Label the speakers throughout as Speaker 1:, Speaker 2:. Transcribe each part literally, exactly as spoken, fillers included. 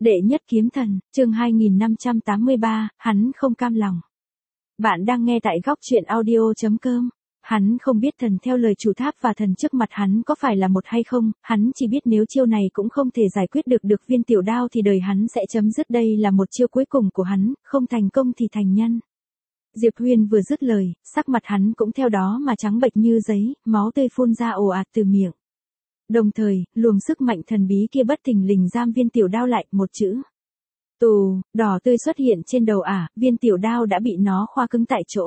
Speaker 1: Đệ nhất kiếm thần, chương hai nghìn năm trăm tám mươi ba, hắn không cam lòng. Bạn đang nghe tại góc truyện audio chấm com. Hắn không biết thần theo lời chủ tháp và thần trước mặt hắn có phải là một hay không, hắn chỉ biết nếu chiêu này cũng không thể giải quyết được được viên tiểu đao thì đời hắn sẽ chấm dứt, đây là một chiêu cuối cùng của hắn, không thành công thì thành nhân. Diệp Huyên vừa dứt lời, sắc mặt hắn cũng theo đó mà trắng bệch như giấy, máu tươi phun ra ồ ạt từ miệng. Đồng thời, luồng sức mạnh thần bí kia bất thình lình giam viên tiểu đao lại, một chữ tù, đỏ tươi xuất hiện trên đầu ả, viên tiểu đao đã bị nó khoa cứng tại chỗ.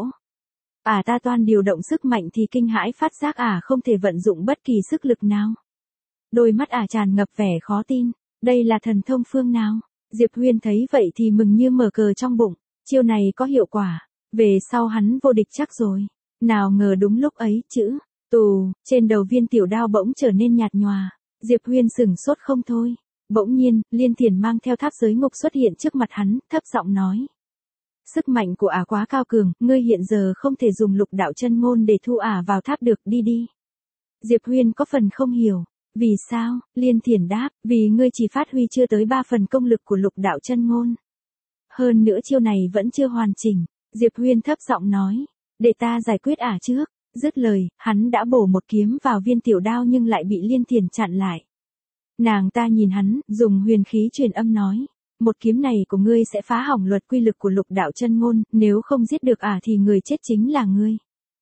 Speaker 1: Ả ta toan điều động sức mạnh thì kinh hãi phát giác ả không thể vận dụng bất kỳ sức lực nào. Đôi mắt ả tràn ngập vẻ khó tin, đây là thần thông phương nào? Diệp Huyên thấy vậy thì mừng như mở cờ trong bụng, chiêu này có hiệu quả, về sau hắn vô địch chắc rồi. Nào ngờ đúng lúc ấy, chữ tù trên đầu viên tiểu đao bỗng trở nên nhạt nhòa. Diệp Huyên sửng sốt không thôi. Bỗng nhiên, Liên Thiền mang theo tháp giới ngục xuất hiện trước mặt hắn, thấp giọng nói: sức mạnh của ả quá cao cường, ngươi hiện giờ không thể dùng lục đạo chân ngôn để thu ả vào tháp được, đi đi. Diệp Huyên có phần không hiểu. Vì sao? Liên Thiền đáp: vì ngươi chỉ phát huy chưa tới ba phần công lực của lục đạo chân ngôn. Hơn nữa chiêu này vẫn chưa hoàn chỉnh. Diệp Huyên thấp giọng nói: để ta giải quyết ả trước. Dứt lời, hắn đã bổ một kiếm vào viên tiểu đao nhưng lại bị Liên Thiền chặn lại. Nàng ta nhìn hắn, dùng huyền khí truyền âm nói: một kiếm này của ngươi sẽ phá hỏng luật quy lực của lục đạo chân ngôn, nếu không giết được ả thì người chết chính là ngươi.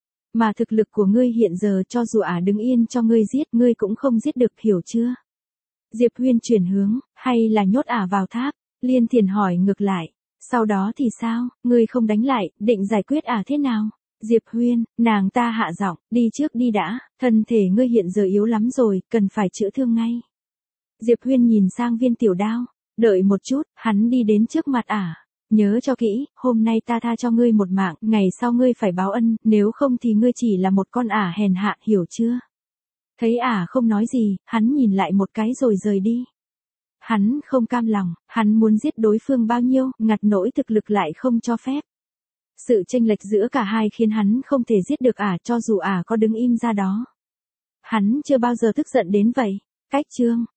Speaker 1: Mà thực lực của ngươi hiện giờ cho dù ả đứng yên cho ngươi giết, ngươi cũng không giết được, hiểu chưa? Diệp Huyên chuyển hướng: hay là nhốt ả vào tháp? Liên Thiền hỏi ngược lại: sau đó thì sao, ngươi không đánh lại, định giải quyết ả thế nào? Diệp Huyên, nàng ta hạ giọng: đi trước đi đã, thân thể ngươi hiện giờ yếu lắm rồi, cần phải chữa thương ngay. Diệp Huyên nhìn sang viên tiểu đao: đợi một chút. Hắn đi đến trước mặt ả: nhớ cho kỹ, hôm nay ta tha cho ngươi một mạng, ngày sau ngươi phải báo ân, nếu không thì ngươi chỉ là một con ả hèn hạ, hiểu chưa? Thấy ả không nói gì, hắn nhìn lại một cái rồi rời đi. Hắn không cam lòng, hắn muốn giết đối phương bao nhiêu, ngặt nỗi thực lực lại không cho phép. Sự chênh lệch giữa cả hai khiến hắn không thể giết được ả, cho dù ả có đứng im ra đó. Hắn chưa bao giờ tức giận đến vậy. Cách chương